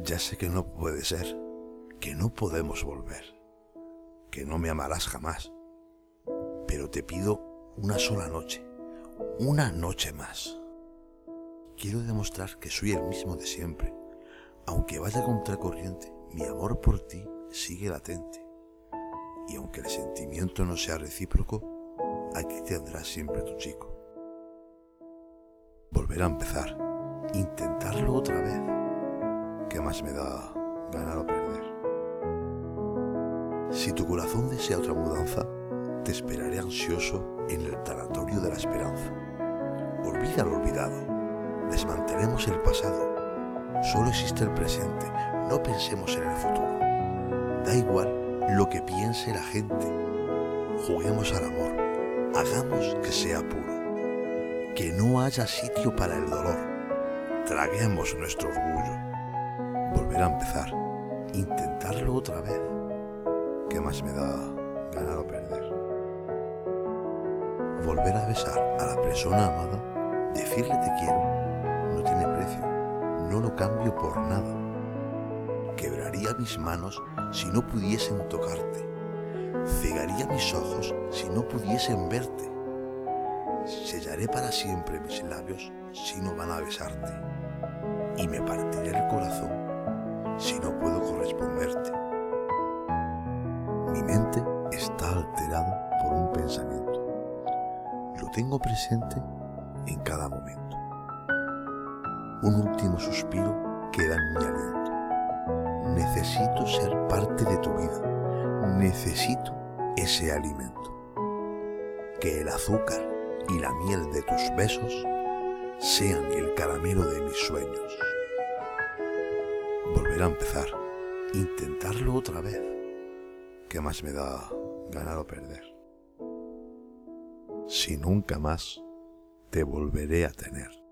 Ya sé que no puede ser, que no podemos volver, que no me amarás jamás, pero te pido una sola noche, una noche más. Quiero demostrar que soy el mismo de siempre. Aunque vaya contracorriente, mi amor por ti sigue latente. Y aunque el sentimiento no sea recíproco, aquí tendrás siempre tu chico. Volver a empezar, intentarlo otra vez. ¿Qué más me da ganar o perder? Si tu corazón desea otra mudanza, te esperaré ansioso en el tanatorio de la esperanza. Olvida lo olvidado, desmantelemos el pasado. Solo existe el presente, no pensemos en el futuro. Da igual lo que piense la gente. Juguemos al amor, hagamos que sea puro. Que no haya sitio para el dolor. Traguemos nuestro orgullo. Volver a empezar, intentarlo otra vez. ¿Qué más me da ganar o perder? Volver a besar a la persona amada, decirle te quiero, no tiene precio, no lo cambio por nada. Quebraría mis manos si no pudiesen tocarte, cegaría mis ojos si no pudiesen verte, sellaré para siempre mis labios si no van a besarte, y me partiré el corazón si no puedo corresponderte. Mi mente está alterada por un pensamiento. Lo tengo presente en cada momento. Un último suspiro queda en mi aliento. Necesito ser parte de tu vida. Necesito ese alimento. Que el azúcar y la miel de tus besos sean el caramelo de mis sueños. Volver a empezar, intentarlo otra vez. ¿Qué más me da ganar o perder? Si nunca más te volveré a tener.